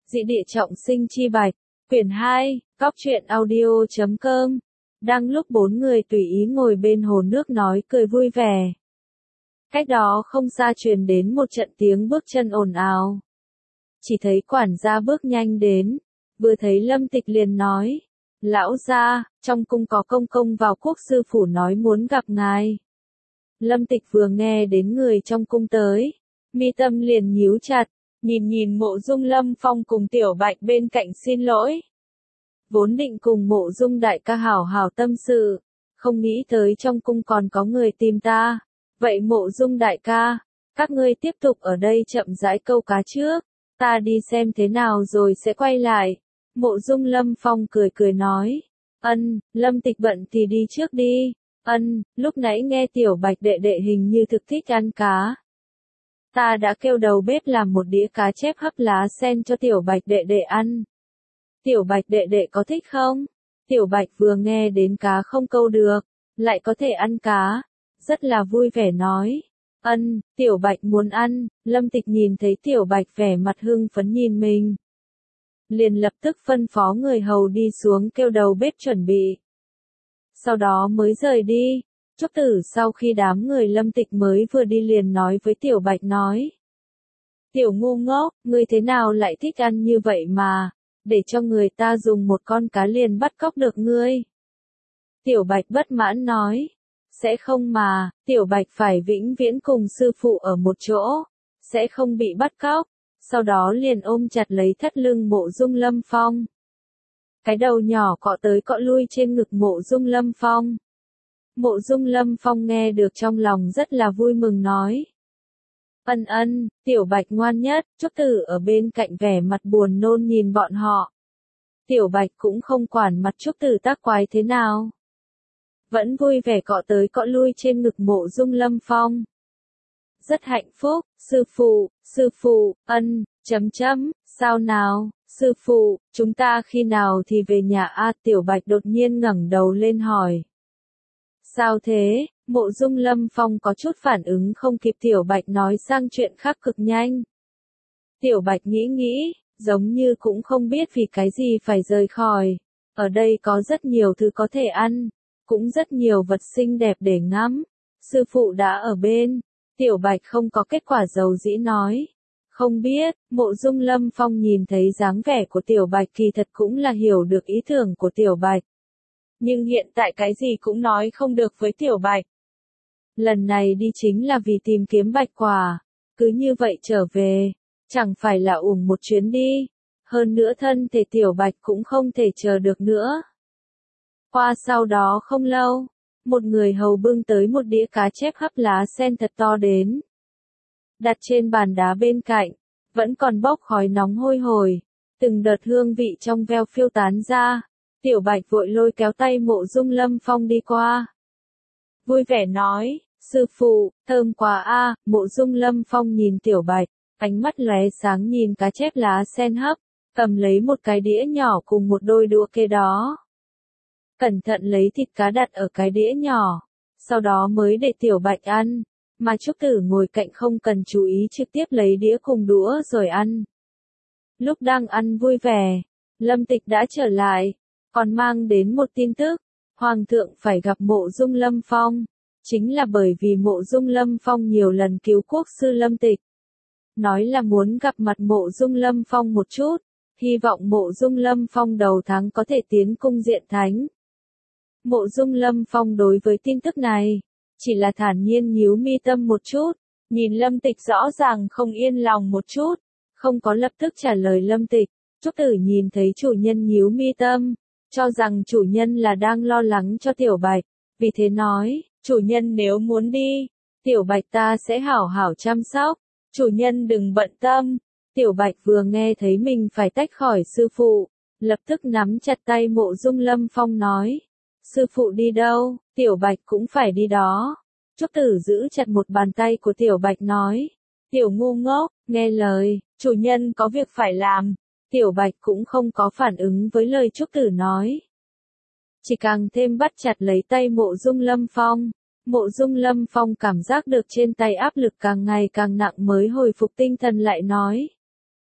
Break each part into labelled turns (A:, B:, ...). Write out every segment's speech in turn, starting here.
A: Dị địa trọng sinh chi bạch, quyển 2, góc truyện audio.com. Đang lúc bốn người tùy ý ngồi bên hồ nước nói cười vui vẻ. Cách đó không xa truyền đến một trận tiếng bước chân ồn ào. Chỉ thấy quản gia bước nhanh đến, vừa thấy Lâm Tịch liền nói, lão gia, trong cung có công công vào quốc sư phủ nói muốn gặp ngài. Lâm Tịch vừa nghe đến người trong cung tới, mi tâm liền nhíu chặt, nhìn Mộ Dung Lâm Phong cùng Tiểu Bạch bên cạnh xin lỗi. Vốn định cùng Mộ Dung đại ca hảo hảo tâm sự, không nghĩ tới trong cung còn có người tìm ta. Vậy Mộ Dung đại ca, các ngươi tiếp tục ở đây chậm rãi câu cá trước, ta đi xem thế nào rồi sẽ quay lại. Mộ Dung Lâm Phong cười cười nói, Lâm Tịch bận thì đi trước đi. Lúc nãy nghe Tiểu Bạch đệ đệ hình như thực thích ăn cá. Ta đã kêu đầu bếp làm một đĩa cá chép hấp lá sen cho Tiểu Bạch đệ đệ ăn. Tiểu Bạch đệ đệ có thích không? Tiểu Bạch vừa nghe đến cá không câu được, lại có thể ăn cá, rất là vui vẻ nói. Tiểu Bạch muốn ăn. Lâm Tịch nhìn thấy Tiểu Bạch vẻ mặt hưng phấn nhìn mình, liền lập tức phân phó người hầu đi xuống kêu đầu bếp chuẩn bị. Sau đó mới rời đi. Trúc Tử sau khi đám người Lâm Tịch mới vừa đi liền nói với Tiểu Bạch nói. Tiểu ngu ngốc, ngươi thế nào lại thích ăn như vậy mà, để cho người ta dùng một con cá liền bắt cóc được ngươi. Tiểu Bạch bất mãn nói. Sẽ không mà, Tiểu Bạch phải vĩnh viễn cùng sư phụ ở một chỗ, sẽ không bị bắt cóc. Sau đó liền ôm chặt lấy thắt lưng Mộ Dung Lâm Phong. Cái đầu nhỏ cọ tới cọ lui trên ngực Mộ Dung Lâm Phong. Mộ Dung Lâm Phong nghe được trong lòng rất là vui mừng nói. Tiểu Bạch ngoan nhất. Trúc Tử ở bên cạnh vẻ mặt buồn nôn nhìn bọn họ. Tiểu Bạch cũng không quản mặt Trúc Tử tác quái thế nào, vẫn vui vẻ cọ tới cọ lui trên ngực Mộ Dung Lâm Phong. Rất hạnh phúc. Sư phụ, sao nào, sư phụ, chúng ta khi nào thì về nhà a? Tiểu Bạch đột nhiên ngẩng đầu lên hỏi. Sao thế? Mộ Dung Lâm Phong có chút phản ứng không kịp Tiểu Bạch nói sang chuyện khác cực nhanh. Tiểu Bạch nghĩ, giống như cũng không biết vì cái gì phải rời khỏi. Ở đây có rất nhiều thứ có thể ăn, cũng rất nhiều vật xinh đẹp để ngắm. Sư phụ đã ở bên. Tiểu Bạch không có kết quả dầu dĩ nói. Không biết. Mộ Dung Lâm Phong nhìn thấy dáng vẻ của Tiểu Bạch kỳ thật cũng là hiểu được ý tưởng của Tiểu Bạch. Nhưng hiện tại cái gì cũng nói không được với Tiểu Bạch. Lần này đi chính là vì tìm kiếm bạch quả. Cứ như vậy trở về, chẳng phải là uổng một chuyến đi. Hơn nữa thân thể Tiểu Bạch cũng không thể chờ được nữa. Qua sau đó không lâu, một người hầu bưng tới một đĩa cá chép hấp lá sen thật to đến. Đặt trên bàn đá bên cạnh, vẫn còn bốc khói nóng hôi hổi, từng đợt hương vị trong veo phiêu tán ra. Tiểu Bạch vội lôi kéo tay Mộ Dung Lâm Phong đi qua. Vui vẻ nói, sư phụ, thơm quá a. Mộ Dung Lâm Phong nhìn Tiểu Bạch, ánh mắt lóe sáng nhìn cá chép lá sen hấp, cầm lấy một cái đĩa nhỏ cùng một đôi đũa kế đó. Cẩn thận lấy thịt cá đặt ở cái đĩa nhỏ, sau đó mới để Tiểu Bạch ăn, mà Trúc Tử ngồi cạnh không cần chú ý trực tiếp lấy đĩa cùng đũa rồi ăn. Lúc đang ăn vui vẻ, Lâm Tịch đã trở lại, còn mang đến một tin tức, Hoàng thượng phải gặp Mộ Dung Lâm Phong, chính là bởi vì Mộ Dung Lâm Phong nhiều lần cứu quốc sư Lâm Tịch. Nói là muốn gặp mặt Mộ Dung Lâm Phong một chút, hy vọng Mộ Dung Lâm Phong đầu tháng có thể tiến cung diện thánh. Mộ Dung Lâm Phong đối với tin tức này, chỉ là thản nhiên nhíu mi tâm một chút, nhìn Lâm Tịch rõ ràng không yên lòng một chút, không có lập tức trả lời Lâm Tịch. Trúc Tử nhìn thấy chủ nhân nhíu mi tâm, cho rằng chủ nhân là đang lo lắng cho Tiểu Bạch, vì thế nói, chủ nhân nếu muốn đi, Tiểu Bạch ta sẽ hảo hảo chăm sóc, chủ nhân đừng bận tâm. Tiểu Bạch vừa nghe thấy mình phải tách khỏi sư phụ, lập tức nắm chặt tay Mộ Dung Lâm Phong nói. Sư phụ đi đâu, Tiểu Bạch cũng phải đi đó. Trúc Tử giữ chặt một bàn tay của Tiểu Bạch nói. Tiểu ngu ngốc, nghe lời, chủ nhân có việc phải làm. Tiểu Bạch cũng không có phản ứng với lời Trúc Tử nói. Chỉ càng thêm bắt chặt lấy tay Mộ Dung Lâm Phong. Mộ Dung Lâm Phong cảm giác được trên tay áp lực càng ngày càng nặng mới hồi phục tinh thần lại nói.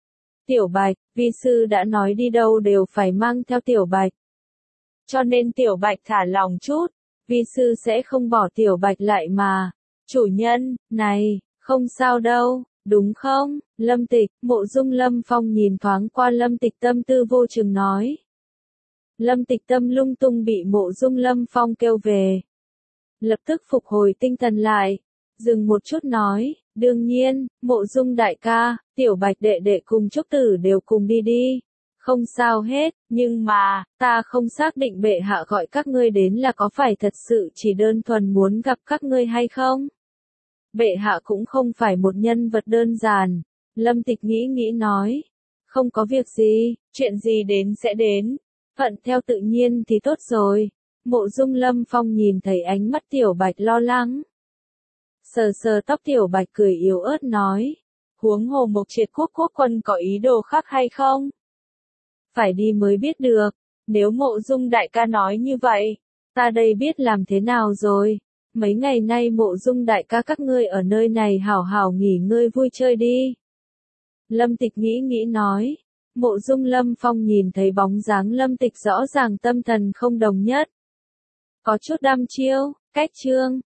A: Tiểu Bạch, vi sư đã nói đi đâu đều phải mang theo Tiểu Bạch. Cho nên Tiểu Bạch thả lòng chút, vi sư sẽ không bỏ Tiểu Bạch lại mà. Chủ nhân, này, không sao đâu, đúng không? Lâm Tịch, Mộ Dung Lâm Phong nhìn thoáng qua Lâm Tịch tâm tư vô chừng nói. Lâm Tịch tâm lung tung bị Mộ Dung Lâm Phong kêu về. Lập tức phục hồi tinh thần lại, dừng một chút nói, đương nhiên, Mộ Dung đại ca, Tiểu Bạch đệ đệ cùng Trúc Tử đều cùng đi đi. Không sao hết, nhưng mà, ta không xác định bệ hạ gọi các ngươi đến là có phải thật sự chỉ đơn thuần muốn gặp các ngươi hay không? Bệ hạ cũng không phải một nhân vật đơn giản. Lâm Tịch nghĩ nói. Không có việc gì, chuyện gì đến sẽ đến. Phận theo tự nhiên thì tốt rồi. Mộ Dung Lâm Phong nhìn thấy ánh mắt Tiểu Bạch lo lắng. Sờ sờ tóc Tiểu Bạch cười yếu ớt nói. Huống hồ Mộc Triệt quốc quân có ý đồ khác hay không? Phải đi mới biết được. Nếu Mộ Dung đại ca nói như vậy, ta đây biết làm thế nào rồi. Mấy ngày nay Mộ Dung đại ca các ngươi ở nơi này hảo hảo nghỉ ngơi vui chơi đi. Lâm Tịch nghĩ nói. Mộ Dung Lâm Phong nhìn thấy bóng dáng Lâm Tịch rõ ràng tâm thần không đồng nhất. Có chút đăm chiêu, cách chương.